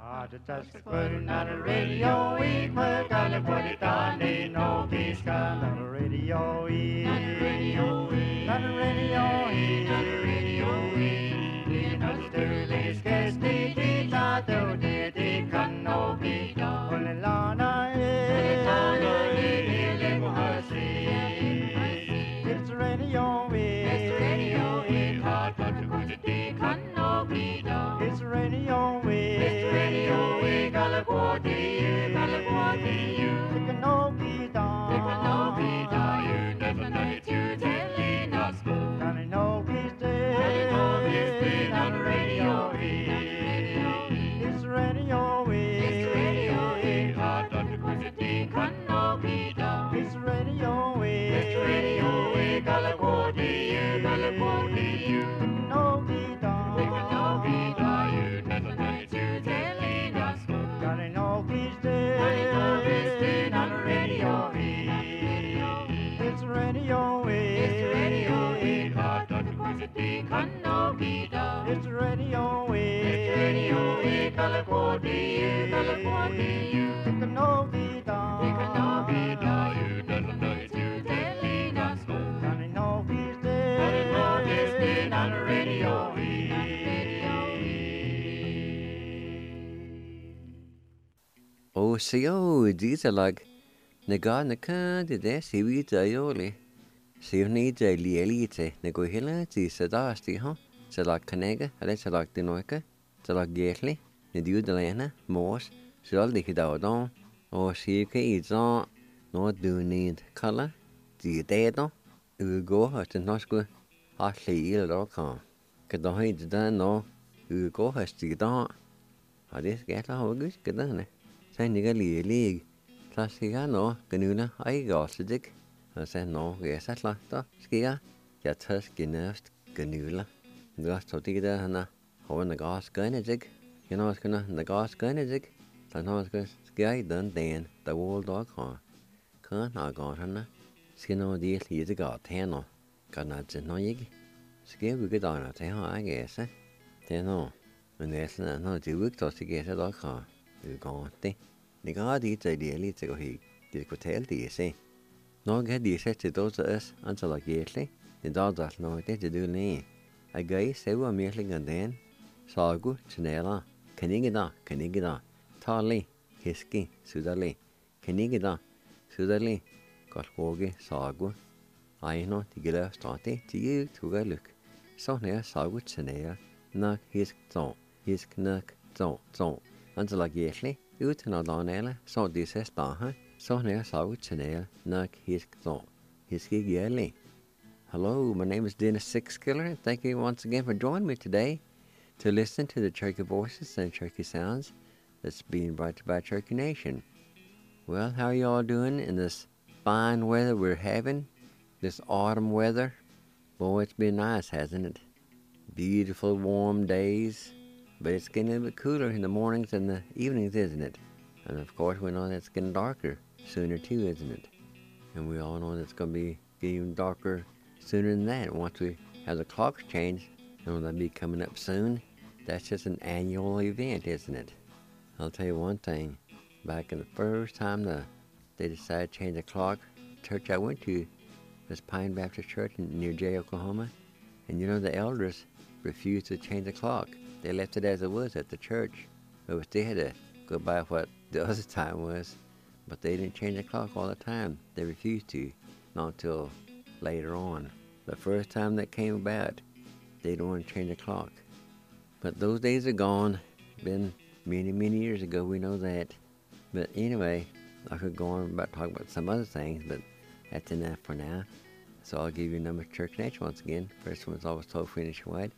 Just putting on the radio, we put on the put it on, ain't no peace on the radio, on the radio, on the radio, on the radio, in the Sterling Cast, they thought they can no be done. Only Lana, it's radio, it's radio, hard but the good they can no be done. It's radio, it's radio, California, California, they can no be done. They can no be done. You never know it, you telling us more. Can I know he's dead? On the radio, it's radio, it's radio, hard but the good they can no be done. It's radio, California, California, no be done. They can no be done. You never know it, you telling us more. Can I know he's dead? Can I know he's dead on the radio? It's radio, it's radio, hard but the good they can no be done. It's radio, California, California, they can no be done. They can no be done. You never know it, you telling us more. Can I know he's dead? Can I know he's dead on the radio? Oh, see, oh, these are like Naga Naka, the Sivi Dioli. See, you need a lielite, Nagohilla, the Sadasti, huh? So like Canega, and so like the Noika, so like Gately, the Dudalana, Morse, so all the Hidodon, or see, it's on, not do need color, the dead, you go at the Nosco, actually, ill or come. Could the hide done, no, you go as the dawn. I just get a good, good, done it. Say, nigga, league. Classica, no, Ganuna, I got the dick. I said, no, yes, at last, Skia, get her skin nest, Ganula. The last of the Hana, how in the gas gun is it? You know, it's gonna, the gas gun is it? I know it's good, Sky done, then, the old dog, huh? Can't I got her, Skin on the lead, got 10 or got not to know yig. Sky, we get on it, I guess, eh? They know. When there's no, the week to get it, huh? You got it. The god eats ideally to go he did tell the say. No get the set to those us until like yetly, the dog does know it to do me. A guy say we're meeting and then Sagu, Chanela, Canigida, Tali, Hiski, Sudali, Canigida, Sudali, got Hogi, Sagu. I know to get a starty to you to go look. So near Sagu Chanela, knock his zone, his knuck zone, until like yetly. Ut na Donella, so this is Daha, so near South Chanel, Nuck his zone, his yelly. Hello, my name is Dennis Sixkiller. Thank you once again for joining me today to listen to the Cherokee voices and Cherokee sounds that's being brought to you by Cherokee Nation. Well, how are you all doing in this fine weather we're having? This autumn weather? Boy, it's been nice, hasn't it? Beautiful warm days. But it's getting a little bit cooler in the mornings and the evenings, isn't it? And of course, we know that it's getting darker sooner too, isn't it? And we all know that it's going to be getting even darker sooner than that. Once we have the clocks changed, and that'll be coming up soon. That's just an annual event, isn't it? I'll tell you one thing. Back in the first time they decided to change the clock, the church I went to was Pine Baptist Church near Jay, Oklahoma. And you know, the elders refused to change the clock. They left it as it was at the church. But they had to go by what the other time was. But they didn't change the clock all the time. They refused to. Not until later on. The first time that came about, they didn't want to change the clock. But those days are gone. Been many, many years ago, we know that. But anyway, I could go on about talking about some other things, but that's enough for now. So I'll give you a number of Church Nation once again. First one's always toll-free nationwide.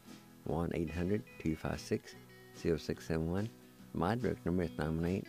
1-800-256-0671. My direct number is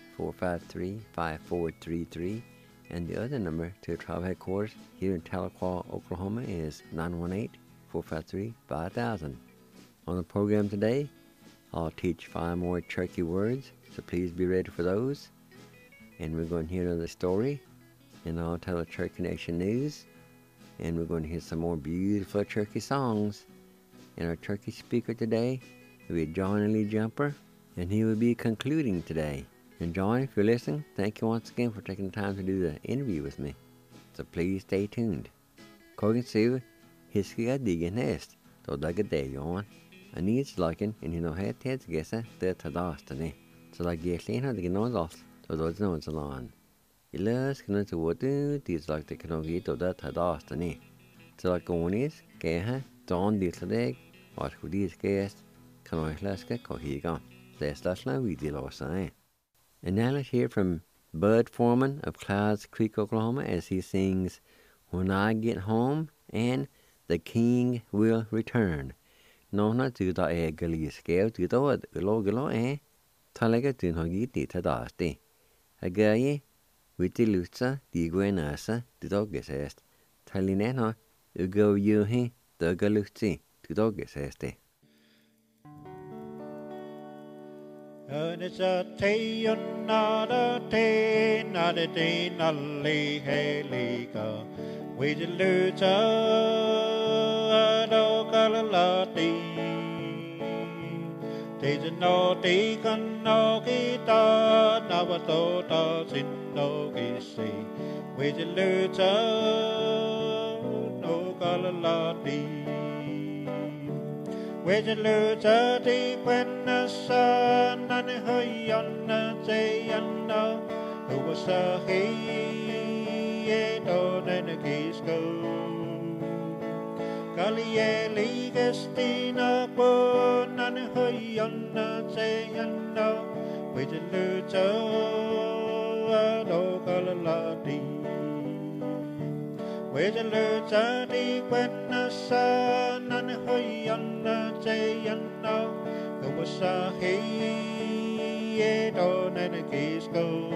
918-453-5433. And the other number to Tribe Headquarters here in Tahlequah, Oklahoma is 918-453-5000. On the program today, I'll teach 5 more Cherokee words, so please be ready for those. And we're going to hear another story, and I'll tell the Cherokee Nation news, and we're going to hear some more beautiful Cherokee songs. And our Cherokee speaker today will be John Lee Jumper, and he will be concluding today. And John, if you're listening, thank you once again for taking the time to do the interview with me. So please stay tuned. Cogan Sue, Hiskiga Digan Nest, to Dugga Day on. I need slugging, and you know, head heads guessa, the Tadastane. So like the Atlanta, the Gnozos, to those notes along. Ilas can to what do these like the Canogi to that Tadastane. So like Onis, Gaha, Don the Tladeg, or who these guests, Canoislaska, Cohiga. That's not we deal or sign. And now let's hear from Bud Foreman of Clouds Creek, Oklahoma, as he sings When I Get Home and The King Will Return. No, not to the egg scale to the word, galo, Talaga to Hogiti Tadasti. A guy with the Lutza, the Guenasa, the dogges est. Talinena, you go you he, the Galutzi, to dogges este. And it's a tay another tay, not a day, not lay, helica. We did lose a dog, a There's a naughty can no guitar, never thought of in no kissy. We did lose a no galati. We did lose a deep when the sun and her yon say and who was a he don't and a kiss go. Galieli Gestina Bon and her yon say and we did lose a no galati. We did lose a deep when the sun and her yon say and who was a he don't and a kiss go.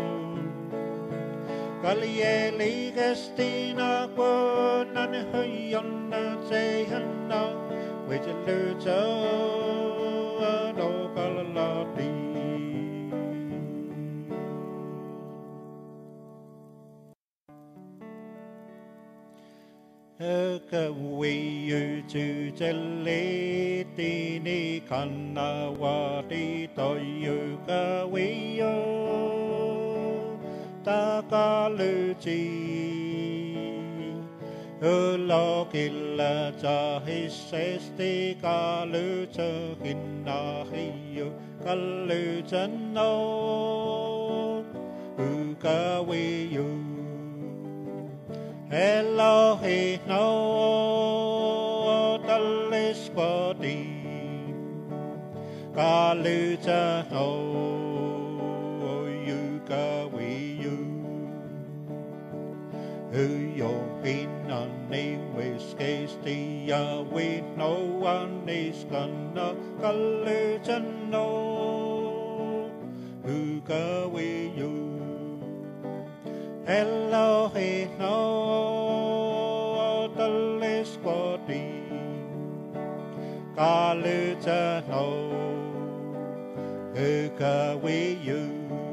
Galieli Gestina Bon and her yon say and we did lose a no galati. Ka we you to the lady ni kana wadi to you ka we yo ta ka luci lo killa cha hisesti ka luca kinna hiyo ka luca no ka we you Hello, he no talis body. Kaluta no you ka we you. Who yo in on name with case the we no one is gonna kaluta no who ka we you. Hello, he no talis body. Kaluta no who ka we you.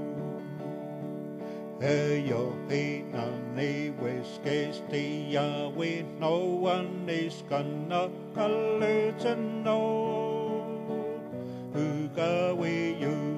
Yo he none with case the we no one is gonna kaluta no who ka we you.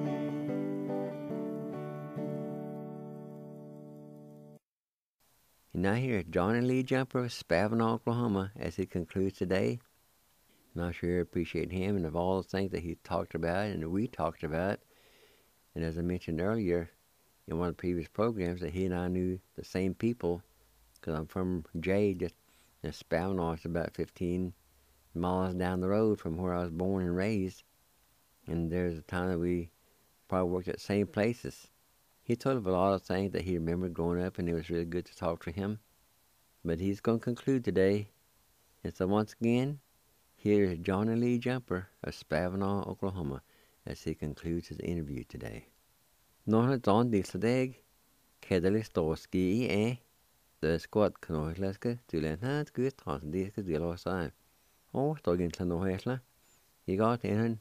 And now here is Johnny Lee Jumper of Spavin, Oklahoma, as he concludes today. And I sure appreciate him and of all the things that he talked about and that we talked about. And as I mentioned earlier in one of the previous programs, that he and I knew the same people, because I'm from Jay, just Spavin, it's about 15 miles down the road from where I was born and raised. And there's a time that we probably worked at the same places. He told of a lot of things that he remembered growing up, and it was really good to talk to him. But he's going to conclude today. And so once again, here is Johnny Lee Jumper of Spavinaw, Oklahoma, as he concludes his interview today. Nona Don Disladeg, Kedalis Dorski, the squad Kanoislaska, Tulenhat, good Transdiska, Dilosai. Oh, Stoggin Klanohesla. You got in,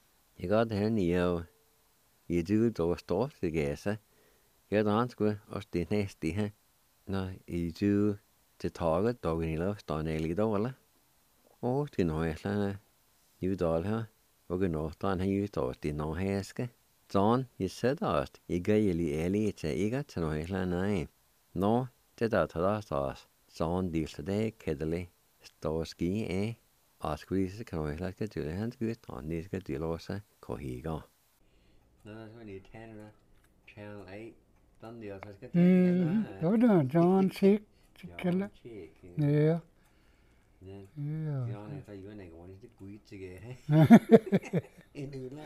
you do those stores together. Get on to us the next day. No, you do the target dog in love, Stanley Dollar. Oh, to know, you dollar, or go north on you thought the no haske. Sån, I sædast, I gæli elite, I gat til noget helt nej. Nå, det der trædast, sån dilse det kedelig, stå ski af, og skvise kan noget helt skal til hans gud, og ni skal til også kohiger. Nå, så ni tænder, channel 8, den der så skal til. Det var John Chick, kælder. Ja. Ja, det er jo en gang, det gud til det. En ulla.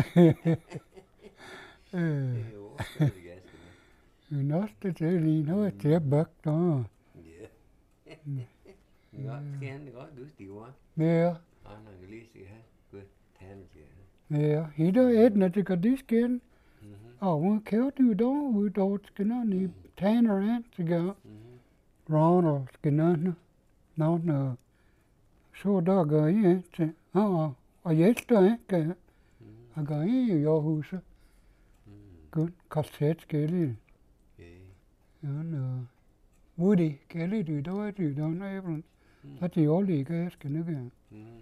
Næste til lige noget til at bakke der. Ja. Ja, det godt, du stiver. Ja. Anna, vi lige skal have godt tænde til. Ja, hitter et, når det går det skæld. Og hun kæver du dog, ud dog skænderne i tænder ind til gør. Rån og skænderne. Når så der går I ind til. Og hjælper ikke. Og går I i huset. Godt, kastet skælde. Ja, nå. Woody, kælde du dog, du dog, nævlen. Så de årlige gæske nu.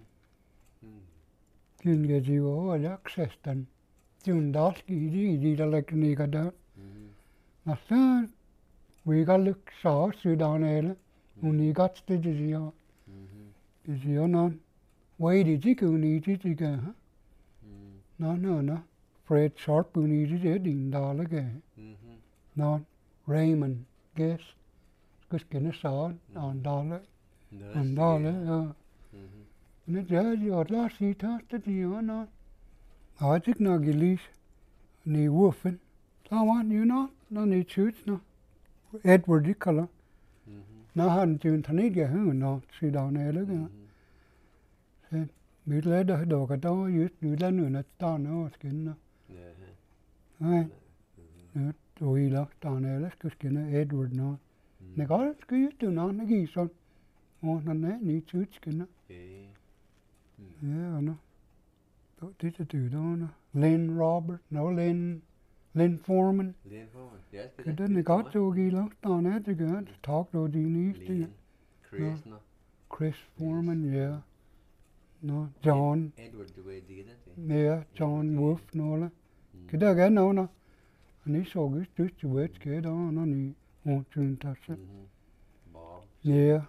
Kynge de over jaksestan. Tjun daski i de der knikker der. Og så vi kan lykke så syddanelle. Hun i godt sted det siger. Det siger nogen. Hvad er det ikke hun i det ikke? Nå. Fred Sharp hun i det din dalle ikke. Nå. Raymond Guess. Skal skænde sådan. En dalle. En dalle, ja. Men det er jo et lad sig tage det siger nå. Og jeg ikke nok i lys. Ni Wolfen. Så var han jo nå. Når ni tøjt nå. Edward de kalder. Nå har han til en ikke høn nå. Syddanelle ikke. Så vi lader dog at der just vi lader nu at der nå skænde. Nej. Du i lagt der skal skænde Edward nå. Men godt skal just du nå ikke sådan. Og når nej ni tøjt skænde. Ja, nå. Det er det der nå. Lynn Robert, no Lynn Foreman. Ja, den er godt så i lagt der det gør. Tak du din is. Chris Foreman, ja. Nå, John. Edward, du ved det. Ja, John Wolf, nå. Kan der gerne nå. Han er så godt dyst til hvad skal der når ni hun tager sig. Bob. Ja.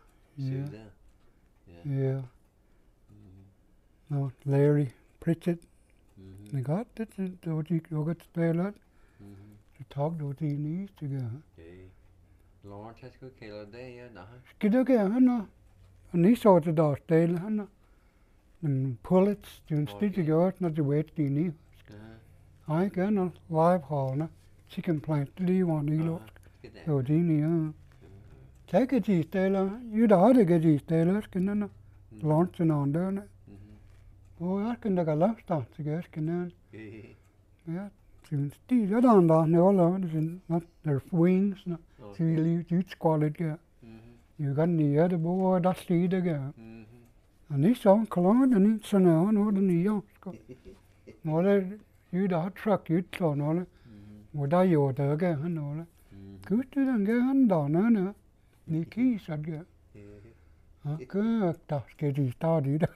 Nå, Larry Pritchett. Det er godt, det var de godt spillet. Så tak du din is, det gør. Lawrence, jeg skulle kalde det, ja, nej. Skal du gøre han nå? Og ni så til der stille han nå. Men pullets, det er en stil gjort, når du ved din is. Ej, gerne live hallene. Chicken plant, det lige var en ilot. Det var din i, ja. Tak at de stiller. Jo, der har det de stiller, skal nå. Lawrence en anden. Og jeg skal da gøre lavstand til gæsken. Ja, det er en stil, der er der nøgler, det er der wings, så vi lige udskålet gør. Jeg kan lige det både der sted der gør. Og ni så klar, den ikke sådan er, nu den i år. Nå det jo der har truck udklart nå. Og der jo der gør han nå. Gud det den gør han der nå. Ni kiser gør. Gør der skal de starte i der.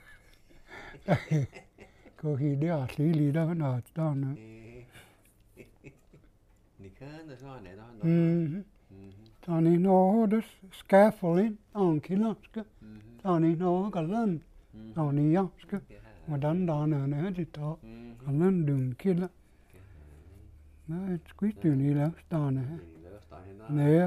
Gå helt der lige der når der nå. Ni kan det sådan der. Der er ni når det scaffolding og kilderske. Der er ni når galan. Der er ni jaske. Hvordan der er det der. Galan dun kilder. Nej, skidt du ni der stande her. Ja.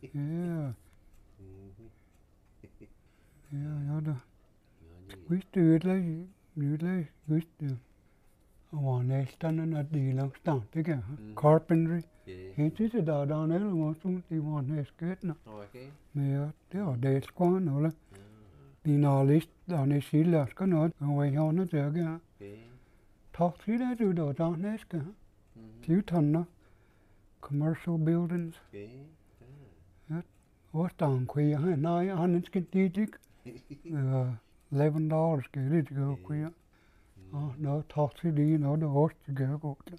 Ja da. Skidt du skidt du. Og var næsten at de langt stand, det gør carpentry. Helt til det der er eller hvor sådan, de var næskætner. Men det var det skåren, eller? De når list, der er silder, skal noget, og hvad jeg har der gør. Tak til det, du der næske. 20 tonner. Commercial buildings. Hvor der en kvier, nej, han er skal dit ikke. $11 skal det gå kvier. Nå, tak til det, når det også til gør godt.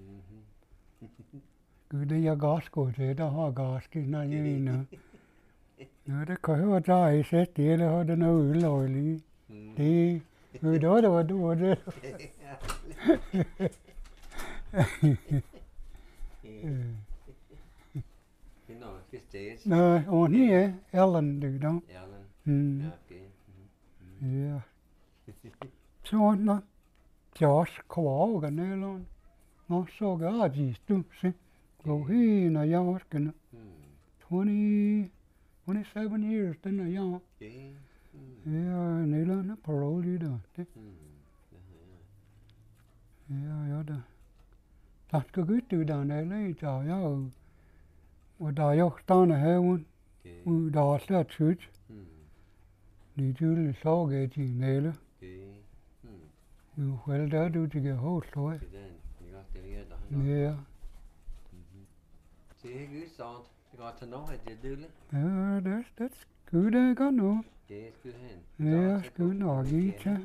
Gud, det er gas godt til, der har gas til, når jeg er inde. Nå, det kan høre, der er i sæt, det eller har det noget øløjlige. Det, ved du, det var du, det. No, just days. No, on here, Ellen do don't. Ellen. Mm. Okay. Yeah. Så nå, Josh kvaga nelon. No så gaji stupsi. Go hina yaskana. 27 years then a young. Okay. Yeah, nelon parole da. Ja, da. Dat kan goed doen dan, hè, ja. Wat daar ook staan hebben, hoe daar staat zoet. Die jullie zorgen die nelen. Hoe wel dat doet je hoofd hoor. Ja. Zie je goed zo? Ik ga het nog het doen. Ja, dat is goed hè, kan nog. Ja, is goed hen. Ja, is goed nog iets hè.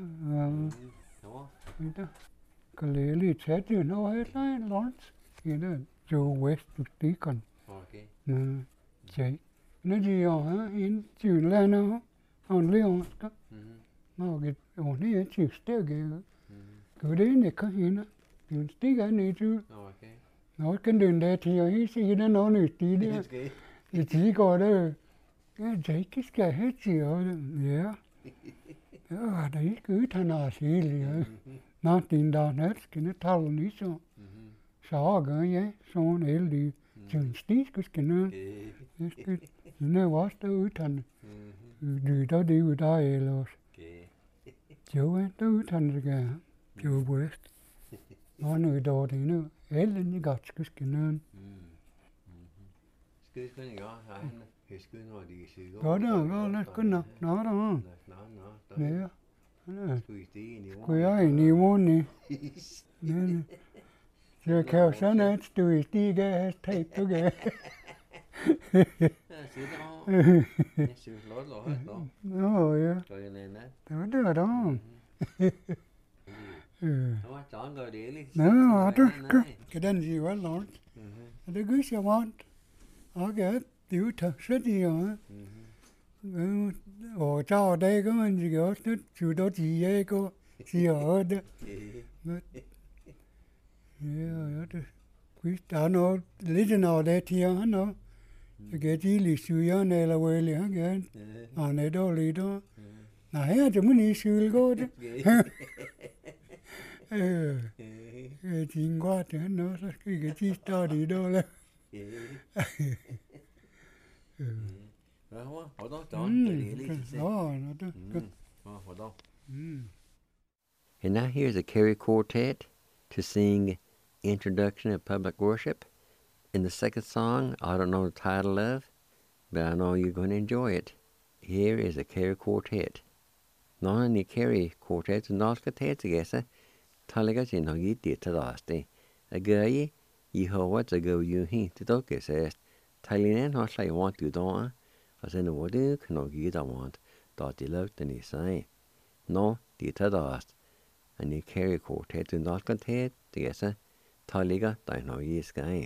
Ja. Kaleli zet je nou het lijn langs. Ja, Joe West doet die kan. Okay. Chạy nó gì hả in chữ là nó on leon đó nó cái on này chữ stick cái cứ đấy này có gì nữa chữ stick cái này chứ Okay. nó cái đường đây thì ấy gì đó nó nổi tí đấy thì chỉ có đó cái chạy cái hết gì rồi đấy đấy cứ thằng nào xí liền nó tin đàn hết cái nó thao ní sao sao cái ấy sao này đi chữ stick cái nó nó quá tới thành đi đó đi người ta về rồi chiều ấy tới thành rồi kìa chiều buổi nó người đồ thì nó ấy lên như gạt cái nên có đó có nó có nó đó nè quay ai nhiều món nè nè giờ kéo sáng nay tụi tí cái tape đó kìa Nó rồi đó đó. Nó đó cái đàn gì quá lắm. Nó cứ sao món. Cái tiểu thật rất nhiều á. Ở trong đây có mình gì đó chủ đó chỉ ấy có gì ở đó. Quý ta nó lấy cho nào đây thì nó cái gì lịch sử này là về liền cái này đó lý đó này á chúng mình lịch sử có đó cái chuyện qua thì nó cái gì ta đi đó là And now here's a Carey Quartet to sing Introduction of Public Worship. In the second song, I don't know the title of, but I know you're going to enjoy it. Here is a Carey Quartet. None of the Carey Quartet is not going to guess it. Talaga in how you did to last day. A guy, you know what's a go you hint to talk it says. Thailand not like want to don't. As in the water can not get I want. Thought you loved and he say. No, did to last. And the Carey Quartet is not going to guess it. Talaga, I know you sky.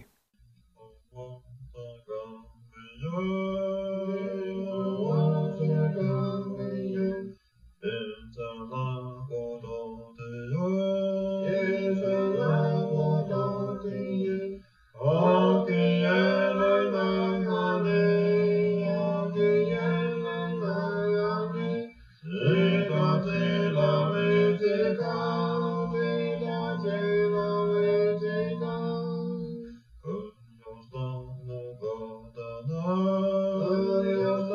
Oh,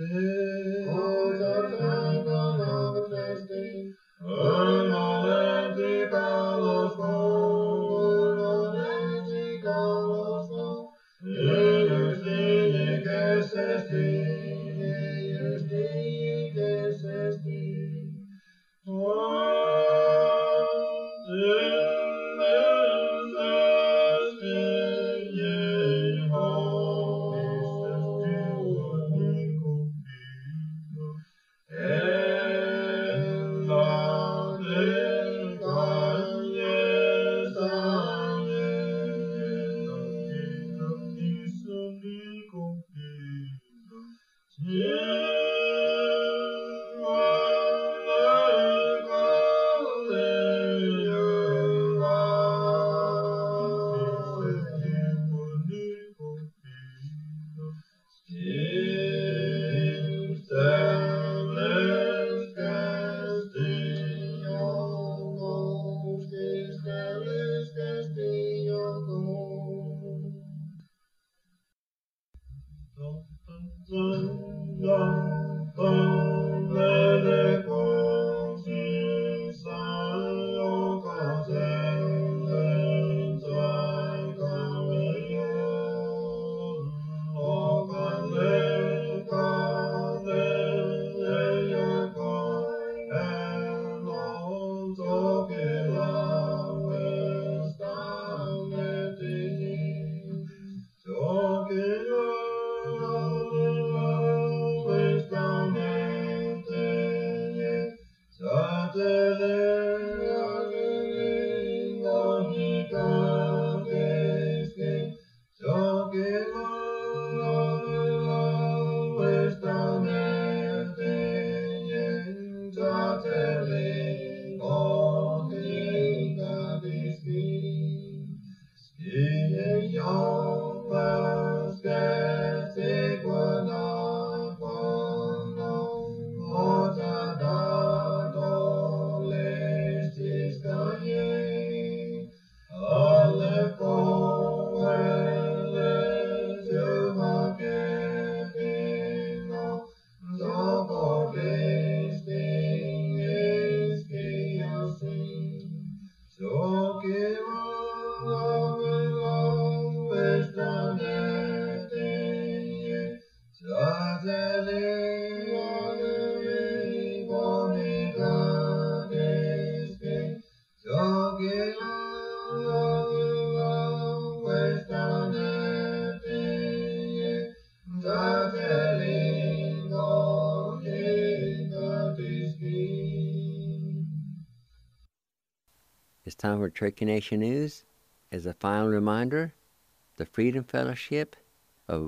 It's time for Turkey Nation News. As a final reminder, the Freedom Fellowship of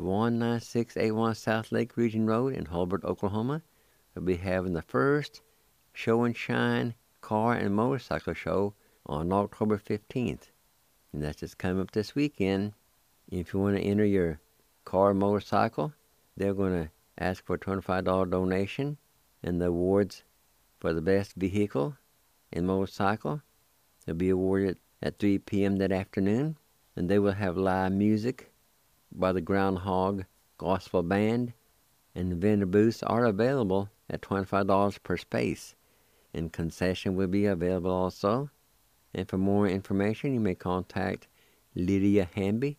19681 South Lake Region Road in Hulbert, Oklahoma, will be having the first Show and Shine car and motorcycle show on October 15th. And that's just coming up this weekend. If you want to enter your car or motorcycle, they're going to ask for a $25 donation, and the awards for the best vehicle and motorcycle will be awarded at 3 p.m. that afternoon, and they will have live music by the Groundhog Gospel Band, and the vendor booths are available at $25 per space, and concession will be available also. And for more information, you may contact Lydia Hamby,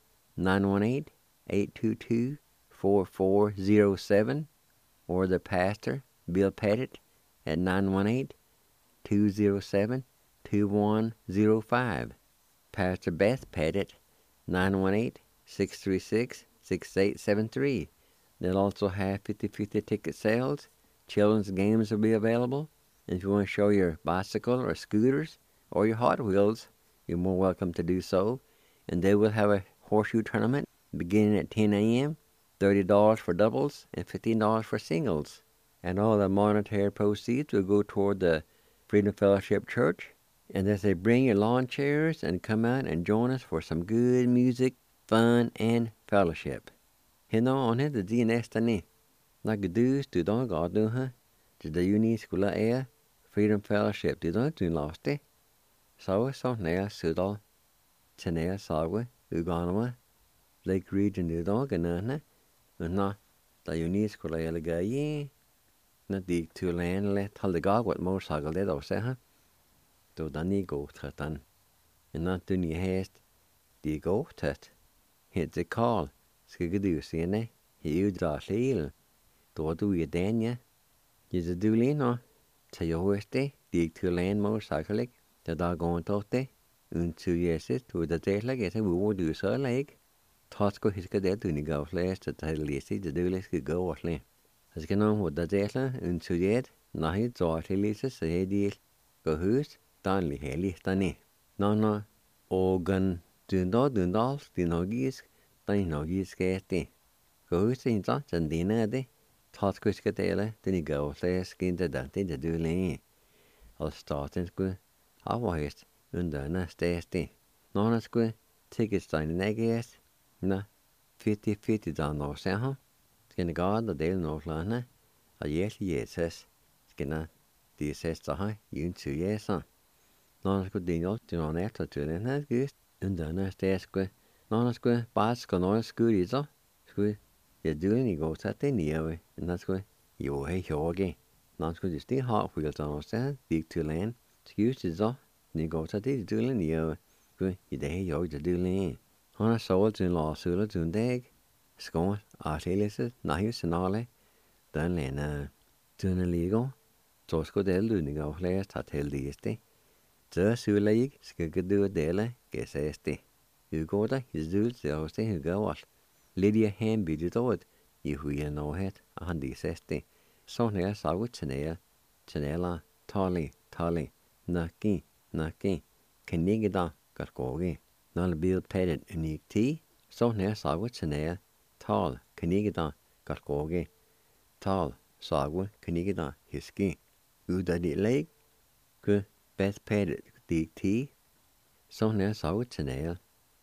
918-822-4407, or the pastor, Bill Pettit, at 918-207-2105. Pastor Beth Pettit, 918-636-6873. They'll also have 50-50 ticket sales. Children's games will be available. And if you want to show your bicycle or scooters or your Hot Wheels, you're more welcome to do so. And they will have a horseshoe tournament beginning at 10 a.m., $30 for doubles and $15 for singles. And all the monetary proceeds will go toward the Freedom Fellowship Church. And they say bring your lawn chairs and come out and join us for some good music, fun, and fellowship. Hino on the DNS ni. Nagdus to don't go do her. To the uni school air, Freedom Fellowship to don't do lost it. So nail sudal. Chanea Sawa, Uganwa, Lake Region do dog and no. da Eunice ko la ga yi na dig tu len le tal de gag wat motorcycle det o se ha do dani go tratan na tu ni hest di go tat hit de call ske du se ne hi dra leel do du ye denya ye de du le no ta yo este dig tu len motorcycle da go tote un tu yeses tu da de la ge se wo du so like thoughts go his get du ni go last ta lesi de du les go wasle as ke no da de la un tu yet na hi zo lesi se di go hus dan li heli tani no ogan dun no gis dan no gis ke ti go hus in ta jan dina de thoughts go get de ni go les skin de da de du le al starten go avast under na stesti no go tickets dan neges na 50 dan no se ha skin god the del no lana a yes skina di sesta ha yun tu yesa no go dingo tu no neta tu le na gist under na stesti no go pas go no skuri zo sku ye doing go ta te ni ave na go yo he hoge no go just the hot wheels on se big to land excuse zo ni go ta te du le ni ave go ye de yo de du le Hana sold in law sula dun deg. Skon artilis nahi senale. Dan lena dun illegal. Tosko del duning of last hat held este. The sulaig skagadu dele geseste. Hugoda his dudes the hoste hugawal. Lydia ham bidit odd. Yehuya no het a handi seste. Sonea sagut chanela tali naki kenigida gargogi. Nal bil paid unique tea, so near sagwa chanea, tall, canigida, gargoge, tall, sagwa, canigida, hiski, uda di leg, good, best paid dig tea, so near sagwa chanea,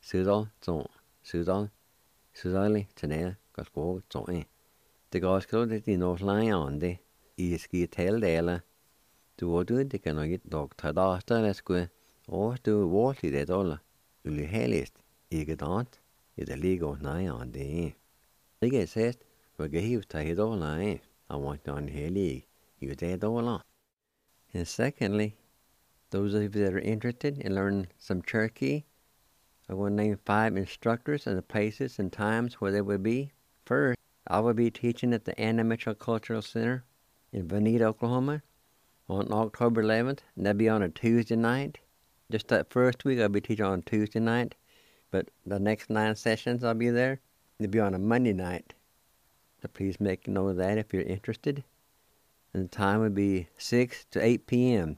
sudali, chanea, gargog, zoe. The gospel that the north line on the iski tail dela, do de can get dog tadasta, let's go, or do water that all. Uli helist, ikke dant, I det ligger nej on det. Det er sæt, hvor gehiv taget over I want on helig, you dead all. And secondly, those of you that are interested in learning some Cherokee, I want to name 5 instructors and the places and times where they will be. First, I will be teaching at the Anna Mitchell Cultural Center in Bonita, Oklahoma on October 11th, and that'll be on a Tuesday night. Just that first week, I'll be teaching on Tuesday night, but the next 9 sessions I'll be there. They'll be on a Monday night. So please make note of that if you're interested. And the time will be 6 to 8 p.m.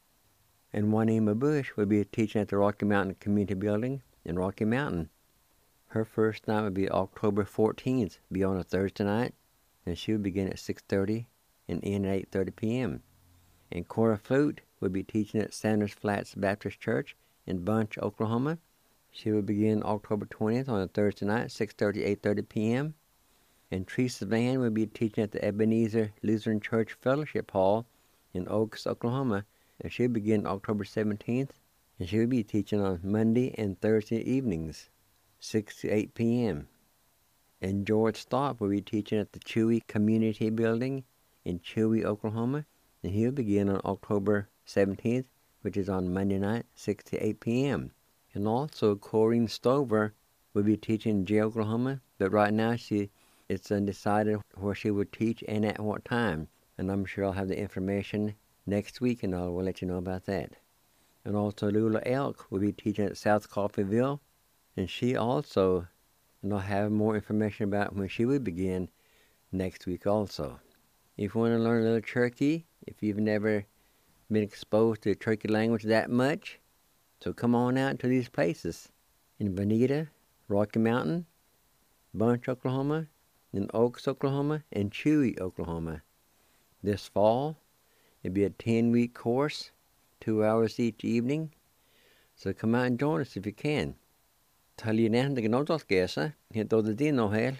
And Juanima Bush will be teaching at the Rocky Mountain Community Building in Rocky Mountain. Her first night will be October 14th, be on a Thursday night, and she will begin at 6:30 and end at 8:30 p.m. And Cora Flute will be teaching at Sanders Flats Baptist Church in Bunch, Oklahoma. She will begin October 20th on a Thursday night, 6:30, 8:30 p.m. And Teresa Van will be teaching at the Ebenezer Lutheran Church Fellowship Hall in Oaks, Oklahoma. And she'll begin October 17th. And she will be teaching on Monday and Thursday evenings, 6 to 8 p.m. And George Stott will be teaching at the Chewy Community Building in Chewy, Oklahoma. And he'll begin on October 17th, which is on Monday night, 6 to 8 p.m. And also, Corrine Stover will be teaching in Jay, Oklahoma, but right now it's undecided where she will teach and at what time. And I'm sure I'll have the information next week, and I will let you know about that. And also, Lula Elk will be teaching at South Coffeyville, and she also, and I'll have more information about when she will begin next week also. If you want to learn a little Cherokee, if you've never been exposed to the Cherokee language that much, so come on out to these places in Bonita, Rocky Mountain, Bunch, Oklahoma, in Oaks, Oklahoma, and Chewy, Oklahoma. This fall, it'll be a 10-week course, 2 hours each evening. So come out and join us if you can. Talina the Gnodal Gessa, hit the Dino Hell,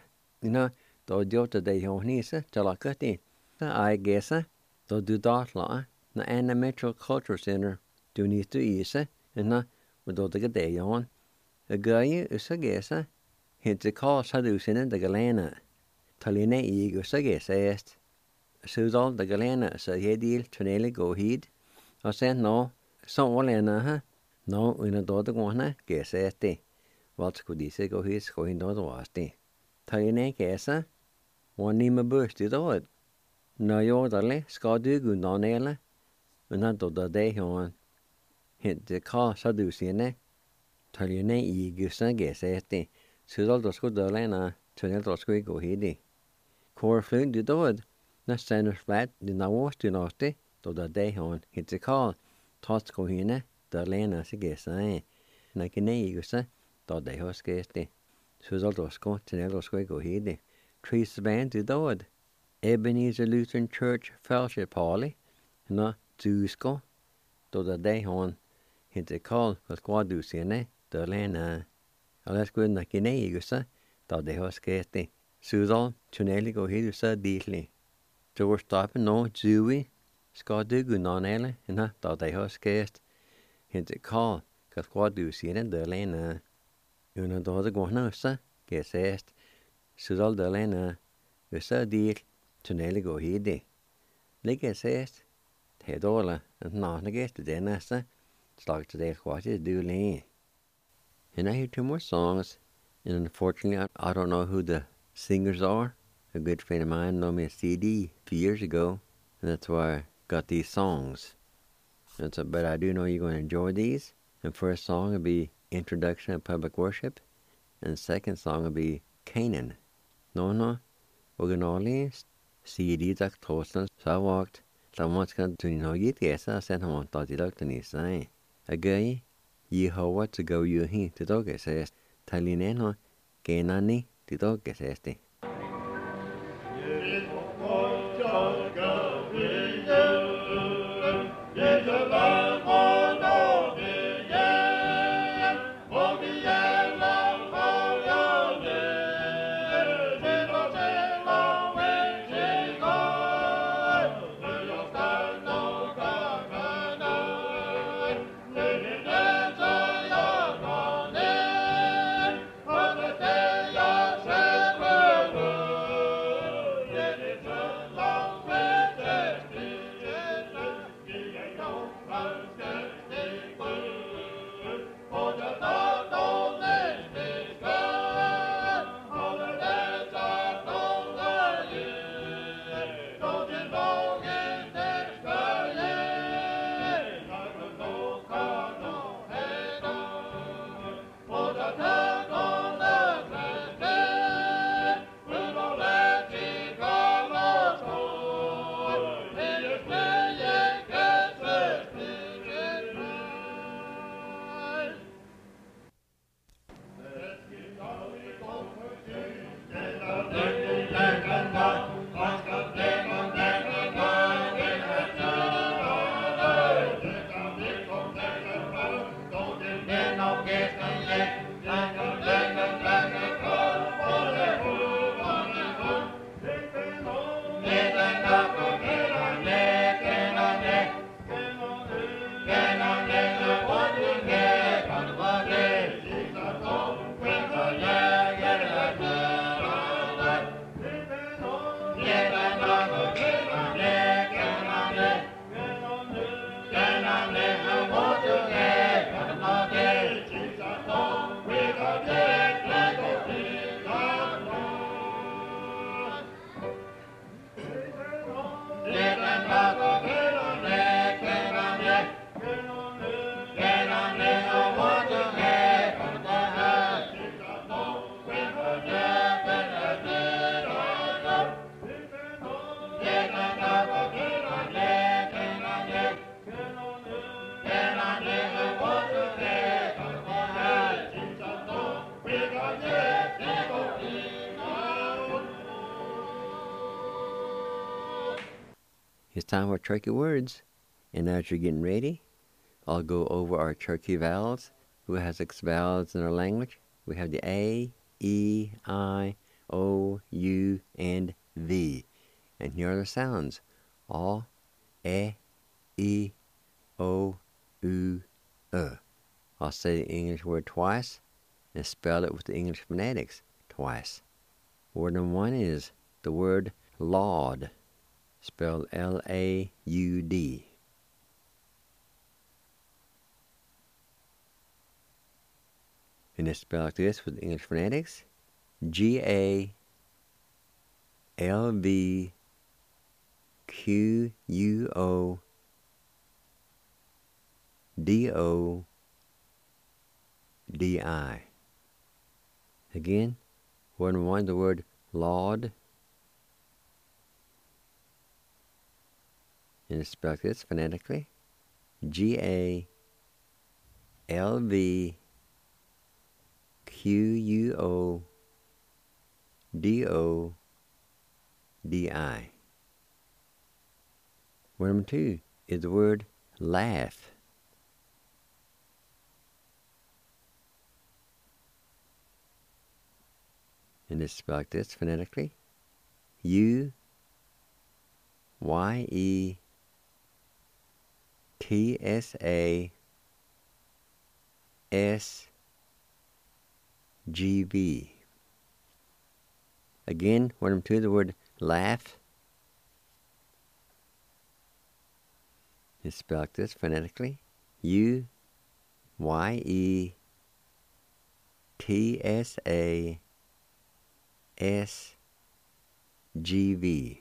the Jota de Honisa, Talakati. I guess, do that la, na Anna Mitchell Cultural Center, do need to Isa, and na, with the day on. A guy is a guess, hit the call Sadus in the Galena. Talina ego sagest. Sudal the galena sa hedil tunele go heed. I said no, so walena no in a dod one geseste. Wat could he go his going dod was de. Talina gesa, one name a burst it out. No yorderly, scadu gundanele, and not the day on. Hit the car saducine. Talina ego geseste. Sudal the scudalena, tunel the squig go heedy. Core flung the dod. Na steinar flat di na wasti noste do da day hon hit the call tots go hine da lena se gesa na kine yusa do day hos gesti suzal dosko tinelo sko go hide trees band di dod Ebenezer Lutheran Church Fellowship Hall na tusko do da day hon hit the call was quadu sine da lena alas go na kine yusa do day hos gesti suzal tuneli go hide sa deeply. So we're stopping no Zooey, Scotty Gunanele, and that they have cast hit the call, because what do you see in the lane? You know, the go now, sir, guess asked. So all the lane, you saw deal to nearly go here. Like I said, head all and not against the dinner, sir. It's like today, what is do lane. And I hear two more songs, and unfortunately, I don't know who the singers are. A good friend of mine loaned me a CD a few years ago, and that's why I got these songs. But I do know you're going to enjoy these. The first song will be Introduction of Public Worship, and the second song will be Canaan. No, we're going to only CD that closeness. So I walked. Someone's going to know you guess. I said I want to look to this say. A guy, Yehovah to go you he to dog it says. Talineno, Canaan to dog it says. It's time for Turkey words. And as you're getting ready, I'll go over our Turkey vowels. Who has 6 vowels in our language? We have the A, E, I, O, U, and V. And here are the sounds. A, E, O, U, I'll say the English word twice and spell it with the English phonetics twice. Word number 1 is the word laud, spelled L-A-U-D. And it's spelled like this with English phonetics. G-A-L-V-Q-U-O-D-O-D-I. Again, one, the word laud. And it's spelled like this phonetically. G-A-L-V-Q-U-O-D-O-D-I. Word number 2 is the word laugh. And it's spelled like this phonetically. U-Y-E-T-S-A-S-G-V. Again, word number 2, the word laugh. It's spelled like this phonetically. U-Y-E-T-S-A-S-G-V.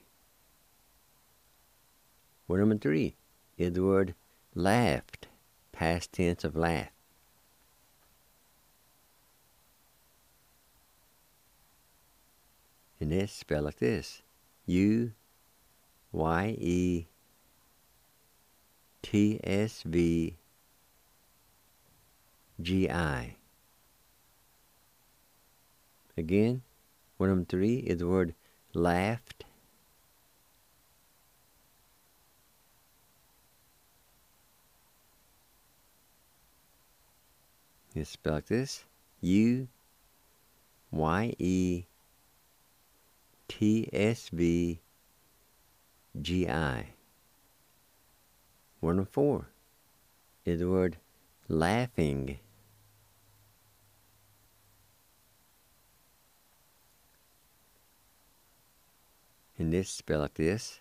Word number 3 is the word laughed, past tense of laugh. And it's spelled like this. U-Y-E-T-S-V-G-I. Again, word number 3 is the word laughed. It's spelled like this. U-Y-E-T-S-V-G-I. Word number 4 is the word laughing. And this is spelled like this.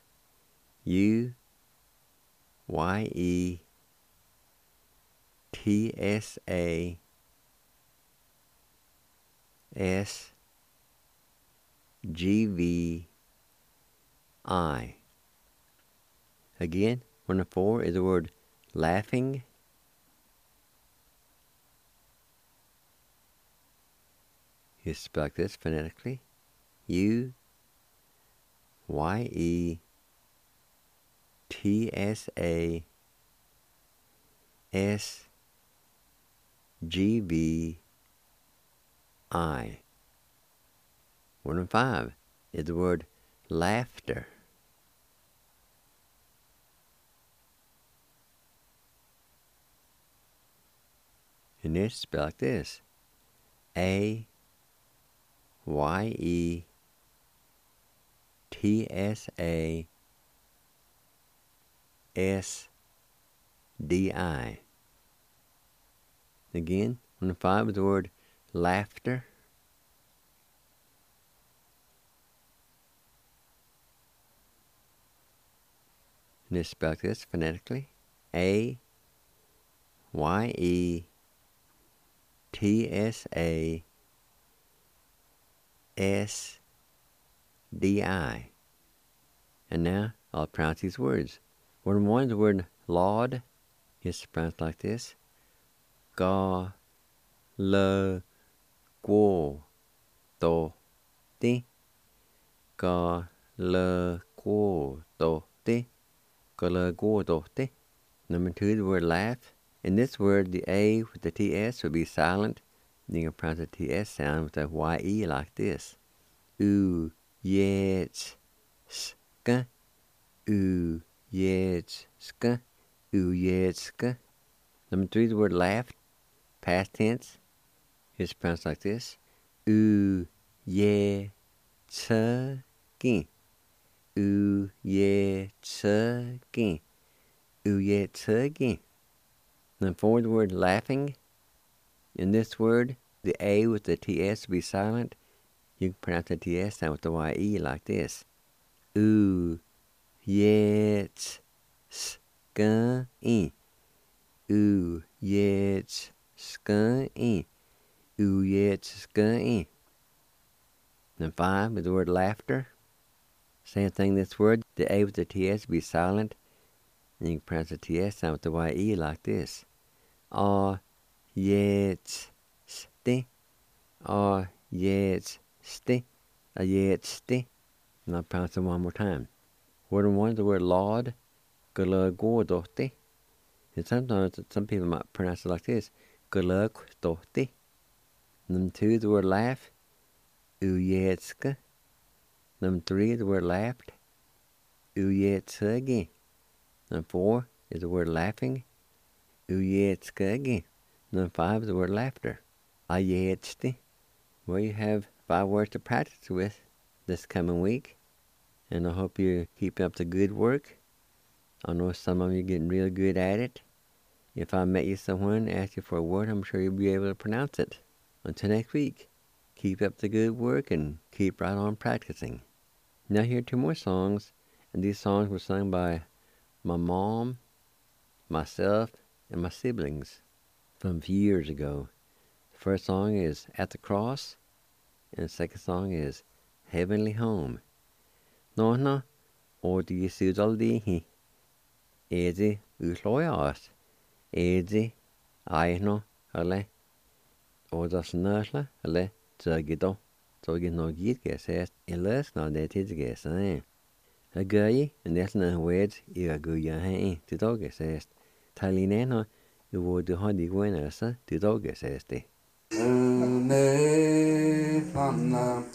U-Y-E-T-S-A-S-G-V-I. Again, word number 4 is the word laughing. It's spelled like this phonetically. U-Y-E-T-S-A-S-G-V-I. Word number 5 is the word laughter. And it's spelled like this. A-Y-E-T-S-A-S-D-I. Again, on the 5 is the word laughter. And it's spelled like this phonetically. A-Y-E-T-S-A-S-D-I. And now I'll pronounce these words. Word number 1 is the word laud. It's pronounced like this. Ga-le-guo-to-ti. Ga-le-guo-to-ti. Ga-le-guo-to-ti. Number 2 is the word laugh. In this word, the A with the TS would be silent. You can pronounce the TS sound with a YE like this. U-yets-ska. U-yets-ska. U-yets-ska. Number 3 is the word laugh. Past tense. It's pronounced like this. U-ye-tsu-ki. U-ye-tsu-ki. U-ye-tsu-ki. Number 4 is the word laughing. In this word, the A with the TS will be silent. You can pronounce the TS sound with the YE like this. Ooh, yet, skun. Ooh, yet, skun. Ooh, yet, skun. Then 5 is the word laughter. Same thing, this word, the A with the TS be silent. And you can pronounce the TS sound with the YE like this. Yet, sti. Yet, sti. Yet, sti. And I'll pronounce it one more time. Word 1 is the word laud. Gulagordotti. And sometimes some people might pronounce it like this. Gulagdotti. Number 2 is the word laugh. Uyetska. Number 3 is the word laughed. Uyetsagi. Number 4 is the word laughing. Uyetskagi. Number 5 is the word laughter. Ayetsti. Well, you have 5 words to practice with this coming week. And I hope you're keeping up the good work. I know some of you are getting real good at it. If I met you somewhere and asked you for a word, I'm sure you'll be able to pronounce it. Until next week, keep up the good work and keep right on practicing. Now here are 2 more songs, and these songs were sung by my mom, myself, and my siblings from a few years ago. The first song is At the Cross, and the second song is Heavenly Home. Nóna, ordi Jesúsaldihi, Ezi Usloyas, Ezi Aino, Ale, Ordas Nashla, Ale, Zagido, Zogino Gitges, Elas, no, that is guess, A guy, and that's no words, Iraguya, to doges, Talineno, you would do honey winners, to doges, Nefana,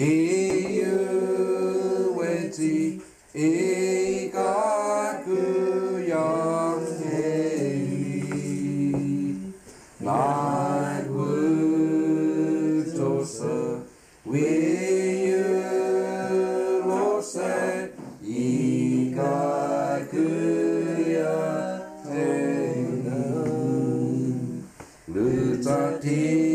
Iu Weti, Ikakuyam Hei, Night would tosa, we Lose, Ikakuya Hei, Lutati.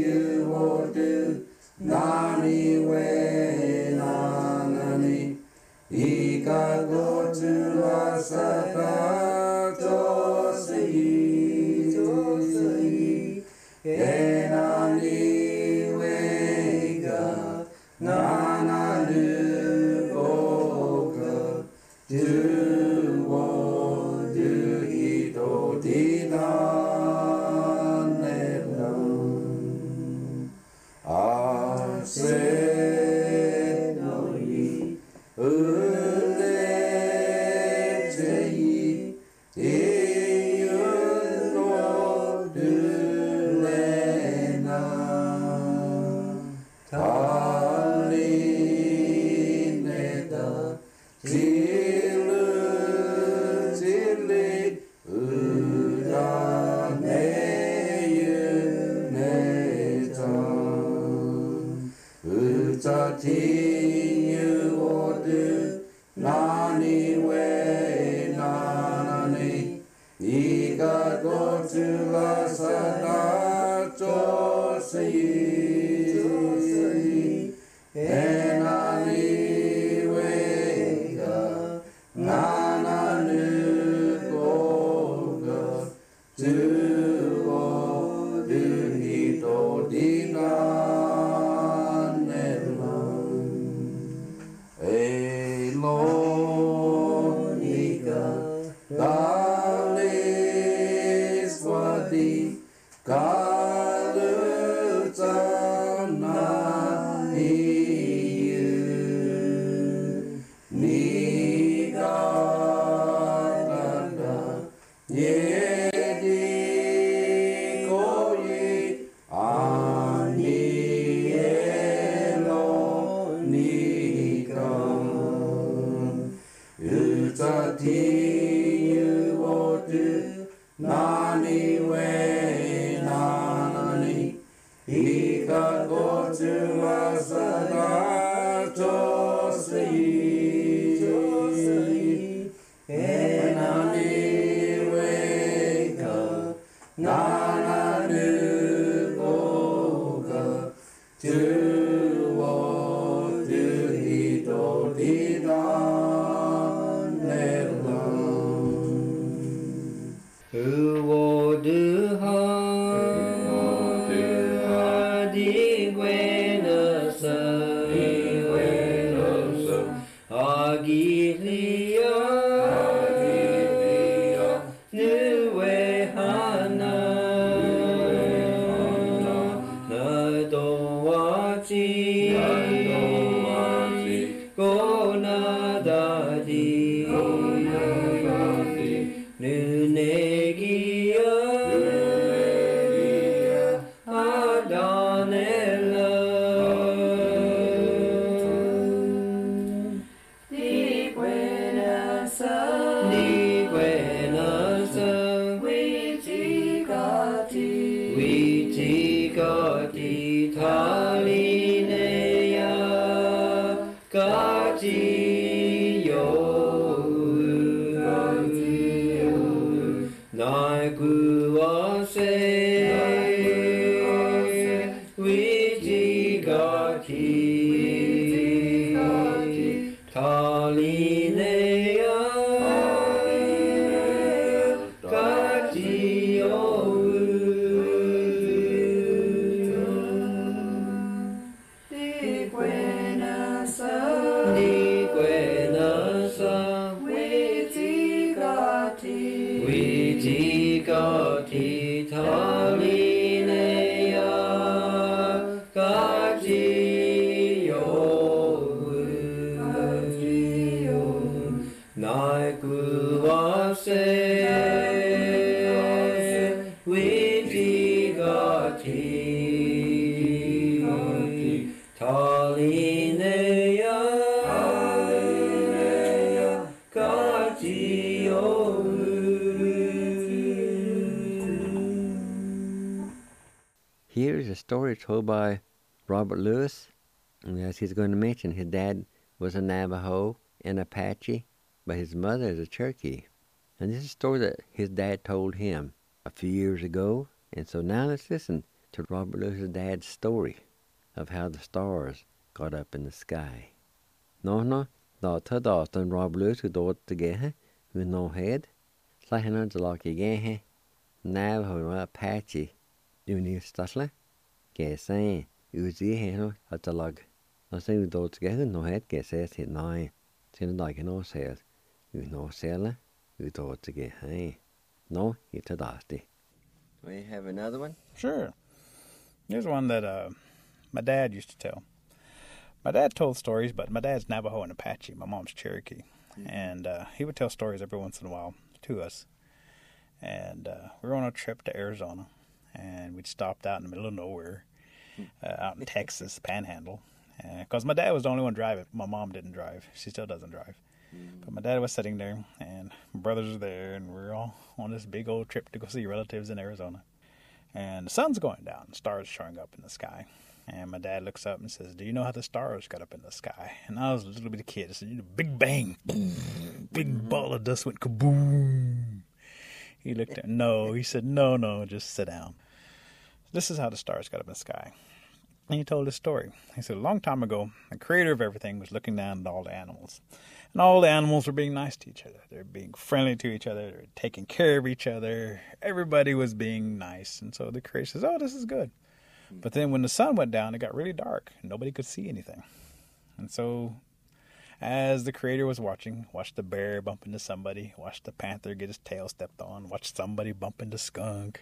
Nani we nanani, ika go to la sata tosei, enani wega, nana luboka, do ito Senoi, Uletei, Euno Dulena, Talineda, Tilu, Utati ordu nani we nanani Ika go to la sada tosei Enani wega nananu goga Tuo duhito dina Nani we nanani, ika go to la sada tosei, enani weka, nananu goga, tuo 같이 여우 날 구하세 위지 같이 달리네요 같이 여우 위지같이 달리네요 같이 여우 날 구하세 위지같이 달리네요 같이 여우. Here is a story told by Robert Lewis, and as he's going to mention, his dad was a Navajo and Apache, but his mother is a Cherokee. And this is a story that his dad told him a few years ago, and so now let's listen to Robert Lewis's dad's story of how the stars got up in the sky. No, thought Robert Lewis who thought together with no head, Slahan's like again, Navajo and Apache. Uni Statler, Gassay, Uzi Hano at the log. I say we do together, no head, Gassay, hit nine. Tin like no sail. You know sailor, you do together, hey. No, it's a dusty. We have another one? Sure. Here's one that my dad used to tell. My dad told stories, but my dad's Navajo and Apache. My mom's Cherokee. And he would tell stories every once in a while to us. And we were on a trip to Arizona. And we'd stopped out in the middle of nowhere, out in Texas, Panhandle. Because my dad was the only one driving. My mom didn't drive. She still doesn't drive. But my dad was sitting there, and my brothers were there, and we were all on this big old trip to go see relatives in Arizona. And the sun's going down, stars showing up in the sky. And my dad looks up and says, "Do you know how the stars got up in the sky?" And I was a little bitty kid. I said, "Big bang, boom, big ball of dust went kaboom." He looked at no. He said, no, just sit down. This is how the stars got up in the sky. And he told his story. He said, a long time ago, the creator of everything was looking down at all the animals. And all the animals were being nice to each other. They were being friendly to each other. They were taking care of each other. Everybody was being nice. And so the creator says, oh, this is good. But then when the sun went down, it got really dark. And nobody could see anything. And so as the creator was watched the bear bump into somebody, watched the panther get his tail stepped on, watched somebody bump into skunk.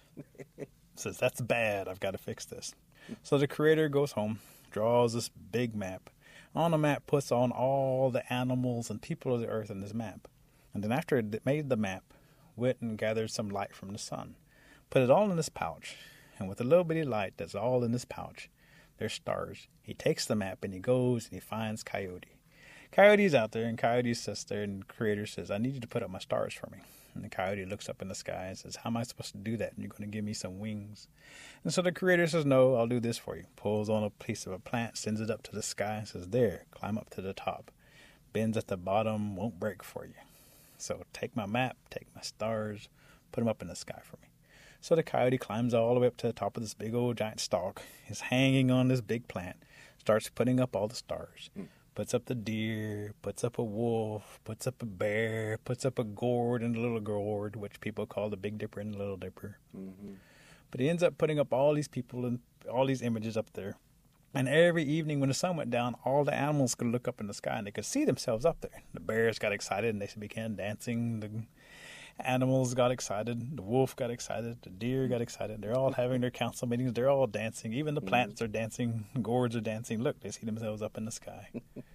Says, that's bad. I've got to fix this. So the creator goes home, draws this big map. On the map, puts on all the animals and people of the earth in this map. And then after it made the map, went and gathered some light from the sun. Put it all in this pouch. And with a little bitty light that's all in this pouch, there's stars. He takes the map and he goes and he finds Coyote. Coyote's out there, and Coyote's sister, and the creator says, I need you to put up my stars for me. And the coyote looks up in the sky and says, how am I supposed to do that? And you're going to give me some wings. And so the creator says, no, I'll do this for you. Pulls on a piece of a plant, sends it up to the sky, and says, there, climb up to the top. Bends at the bottom, won't break for you. So take my map, take my stars, put them up in the sky for me. So the coyote climbs all the way up to the top of this big old giant stalk, is hanging on this big plant, starts putting up all the stars. Puts up the deer, puts up a wolf, puts up a bear, puts up a gourd and a little gourd, which people call the Big Dipper and the Little Dipper. Mm-hmm. But he ends up putting up all these people and all these images up there. And every evening when the sun went down, all the animals could look up in the sky and they could see themselves up there. The bears got excited and they began dancing. The animals got excited. The wolf got excited. The deer got excited. They're all having their council meetings. They're all dancing. Even the plants are dancing. Gourds are dancing. Look, they see themselves up in the sky.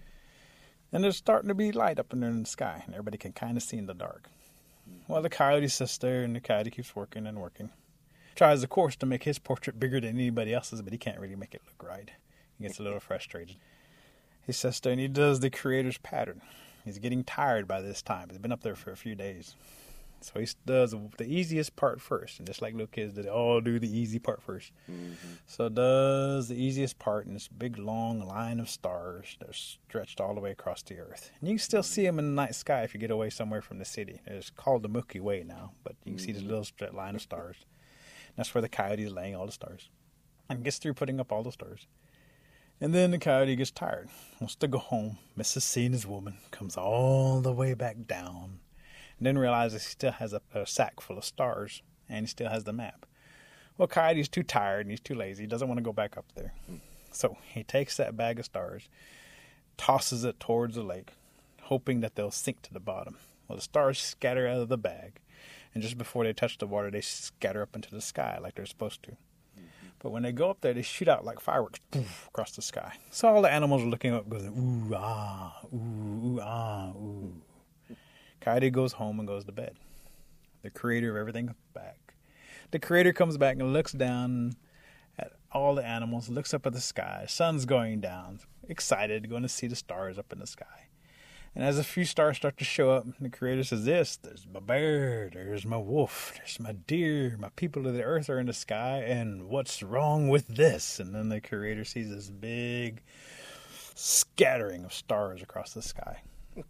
And there's starting to be light up in there in the sky. And everybody can kind of see in the dark. Well, the coyote sits there and the coyote keeps working and working. Tries, of course, to make his portrait bigger than anybody else's, but he can't really make it look right. He gets a little frustrated. He sits there and he does the creator's pattern. He's getting tired by this time. He's been up there for a few days. So he does the easiest part first. And just like little kids, they all do the easy part first. So does the easiest part in this big, long line of stars that are stretched all the way across the earth. And you can still see them in the night sky if you get away somewhere from the city. It's called the Milky Way now, but you can see this little line of stars. That's where the coyote is laying all the stars. And gets through putting up all the stars. And then the coyote gets tired, wants to go home, misses seeing his woman, comes all the way back down, and then realizes he still has a sack full of stars, and he still has the map. Well, Coyote's too tired, and he's too lazy. He doesn't want to go back up there. So he takes that bag of stars, tosses it towards the lake, hoping that they'll sink to the bottom. Well, the stars scatter out of the bag, and just before they touch the water, they scatter up into the sky like they're supposed to. But when they go up there, they shoot out like fireworks across the sky. So all the animals are looking up, going, ooh, ah, ooh, ooh, ah, ooh. Coyote goes home and goes to bed. The creator of everything comes back. The creator comes back and looks down at all the animals, looks up at the sky. Sun's going down, excited, going to see the stars up in the sky. And as a few stars start to show up, the creator says, there's my bear, there's my wolf, there's my deer, my people of the earth are in the sky, and what's wrong with this? And then the creator sees this big scattering of stars across the sky.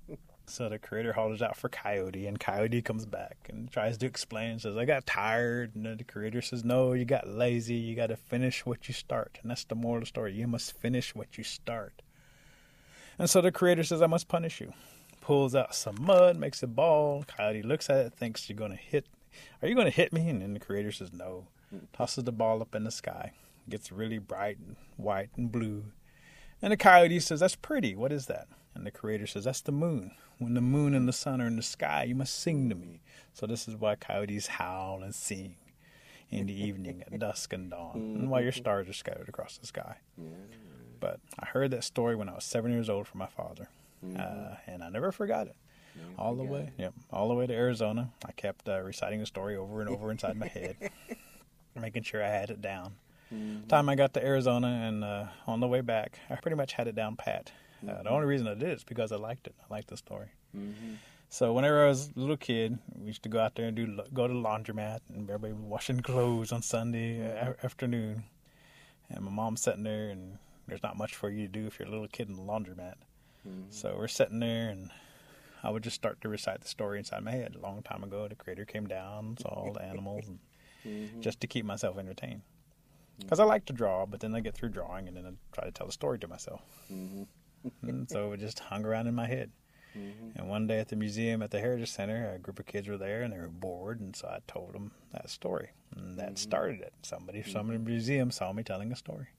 So the creator hollers out for Coyote, and Coyote comes back and tries to explain, says, I got tired. And then the creator says, no, you got lazy, you got to finish what you start. And that's the moral of the story. You must finish what you start. And so the creator says, I must punish you. Pulls out some mud, makes a ball. Coyote looks at it, thinks, are you going to hit me? And then the creator says, no. Tosses the ball up in the sky. Gets really bright and white and blue. And the coyote says, that's pretty. What is that? And the creator says, that's the moon. When the moon and the sun are in the sky, you must sing to me. So this is why coyotes howl and sing in the evening at dusk and dawn. And while your stars are scattered across the sky. But I heard that story when I was 7 years old from my father, and I never forgot it. All the way to Arizona, I kept reciting the story over and over inside my head, making sure I had it down. Time I got to Arizona and on the way back, I pretty much had it down pat. The only reason I did is because I liked it. I liked the story. So whenever I was a little kid, we used to go out there and go to the laundromat, and everybody was washing clothes on Sunday afternoon, and my mom's sitting there, and there's not much for you to do if you're a little kid in the laundromat. So we're sitting there, and I would just start to recite the story inside my head. A long time ago, the creator came down, saw all the animals, and just to keep myself entertained. Because I like to draw, but then I get through drawing, and then I try to tell the story to myself. And so it just hung around in my head. And one day at the museum at the Heritage Center, a group of kids were there, and they were bored, and so I told them that story. And that started it. Somebody from the museum saw me telling a story.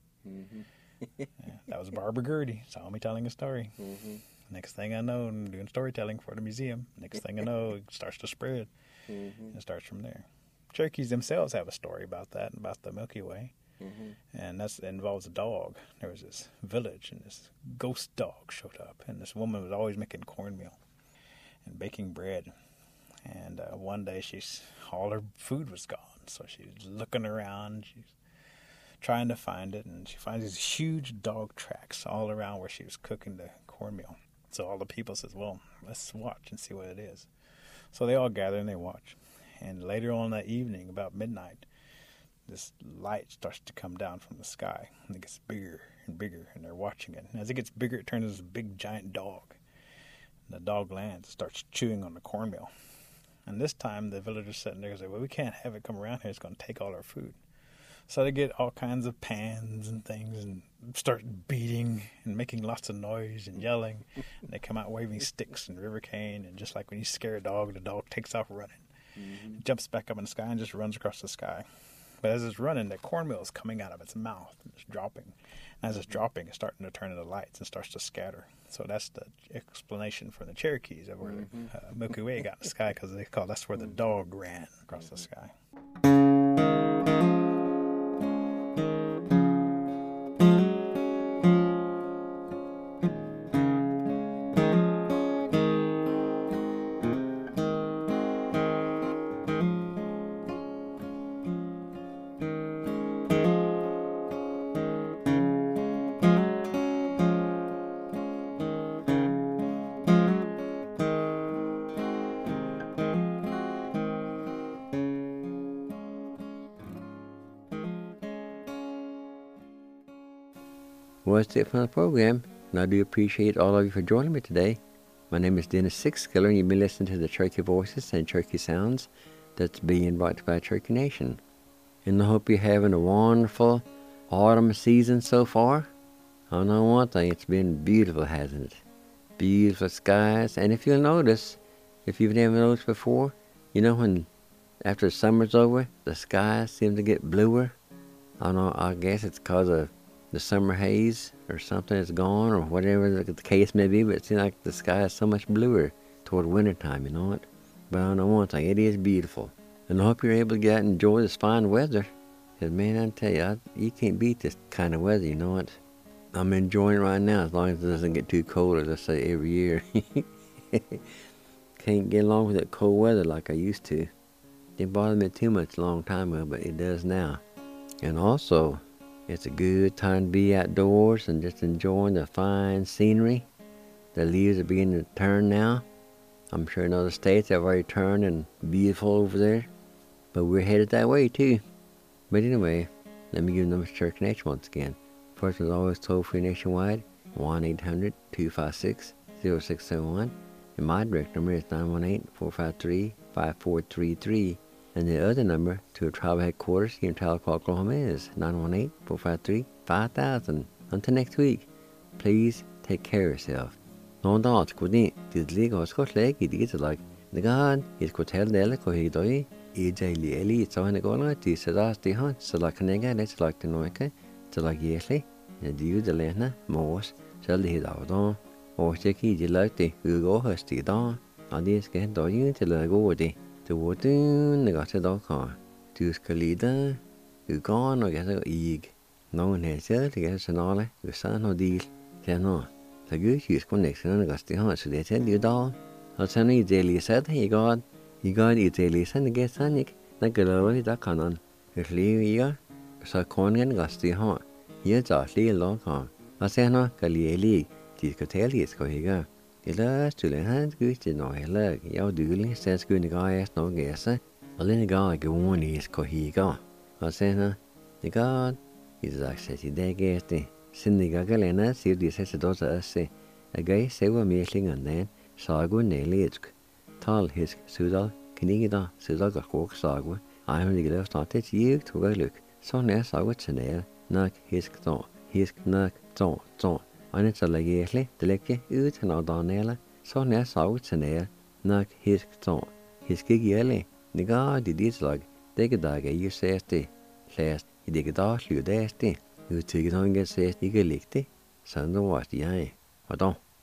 That was Barbara Gertie, saw me telling a story. Next thing I know, I'm doing storytelling for the museum. Next thing I know, it starts to spread. And it starts from there. Cherokees themselves have a story about that, about the Milky Way. And that involves a dog. There was this village, and this ghost dog showed up. And this woman was always making cornmeal and baking bread. And one day, all her food was gone. So she's looking around. She's trying to find it, and she finds these huge dog tracks all around where she was cooking the cornmeal. So all the people says, well, let's watch and see what it is. So they all gather and they watch. And later on that evening, about midnight, this light starts to come down from the sky, and it gets bigger and bigger, and they're watching it. And as it gets bigger, it turns into this big, giant dog. And the dog lands and starts chewing on the cornmeal. And this time, the villagers sitting there and say, well, we can't have it come around here. It's going to take all our food. So they get all kinds of pans and things and start beating and making lots of noise and yelling. And they come out waving sticks and river cane. And just like when you scare a dog, the dog takes off running. It jumps back up in the sky and just runs across the sky. But as it's running, the cornmeal is coming out of its mouth and it's dropping. And as it's dropping, it's starting to turn into lights and starts to scatter. So that's the explanation for the Cherokees of where the Milky Way got in the sky, because that's where the dog ran across the sky. Well, that's it for the program, and I do appreciate all of you for joining me today. My name is Dennis Sixskiller, and you've been listening to the Cherokee Voices and Cherokee Sounds that's being brought by Cherokee Nation. And I hope you're having a wonderful autumn season so far. I know one thing, it's been beautiful, hasn't it? Beautiful skies, and if you'll notice, if you've never noticed before, you know when after summer's over, the skies seem to get bluer. I don't know, I guess it's because of the summer haze or something is gone or whatever the case may be, but it seems like the sky is so much bluer toward wintertime, you know it? But I know one thing, it is beautiful. And I hope you're able to get out and enjoy this fine weather. Because man, I tell you, you can't beat this kind of weather, you know it? I'm enjoying it right now as long as it doesn't get too cold, as I say every year. Can't get along with that cold weather like I used to. Didn't bother me too much a long time ago, but it does now. And also, it's a good time to be outdoors and just enjoying the fine scenery. The leaves are beginning to turn now. I'm sure in other states they've already turned and beautiful over there. But we're headed that way too. But anyway, let me give the number to Cherokee Nation once again. First, as always, toll-free nationwide, 1-800-256-0671. And my direct number is 918-453-5433. And the other number to a tribal headquarters here in Tahlequah, Oklahoma is 918-453-5000. Until next week, please take care of yourself. Don't ask what the legal Scott leg is like. The God is could tell the Elko Hidoi, EJ so in the Gola, the Sadas the Hunt, so like a nigga, let's like the Noika, so like Yesly, and you the Lena, Morse, sell the head out on, or Jackie, you like the Ugo Husty Dawn, and this get do you till I go with the water, the got a dog car. To Scalida, you gone or get a egg. No one has said to get an all, you son or deal, cannot. The good use connection and got the hunt, so they tell you doll. I'll send you daily said, he got it daily send the guest sonic, like a lorry that canon. If leave here, so corn got the hunt. Here's a little long car. I say no, Cali, this could tell you it's going to go. It does to the hand good to know a leg. Your dueling says good the guy has no guess. A little guy go on is cohiga. I say no, the god is actually the guest. Cindy Gagalena, see this has a daughter say. A guy say we're making and then Sagu Nelitsk. Tall his Sudal, Kinigida, Sudaga Hawk Sagu. I am the left not it you to go look. So near Sagu Chanel, knock his thought, his knock thought. And it's a legally, the leke ut and O'Donnell. So near Sagu Chanel, knock his thought, his giggy. The god did this like, they could dog a you say stay. Last, he dig it off you there stay. You take it on and get says you get licked, son of what the eye. Or don't.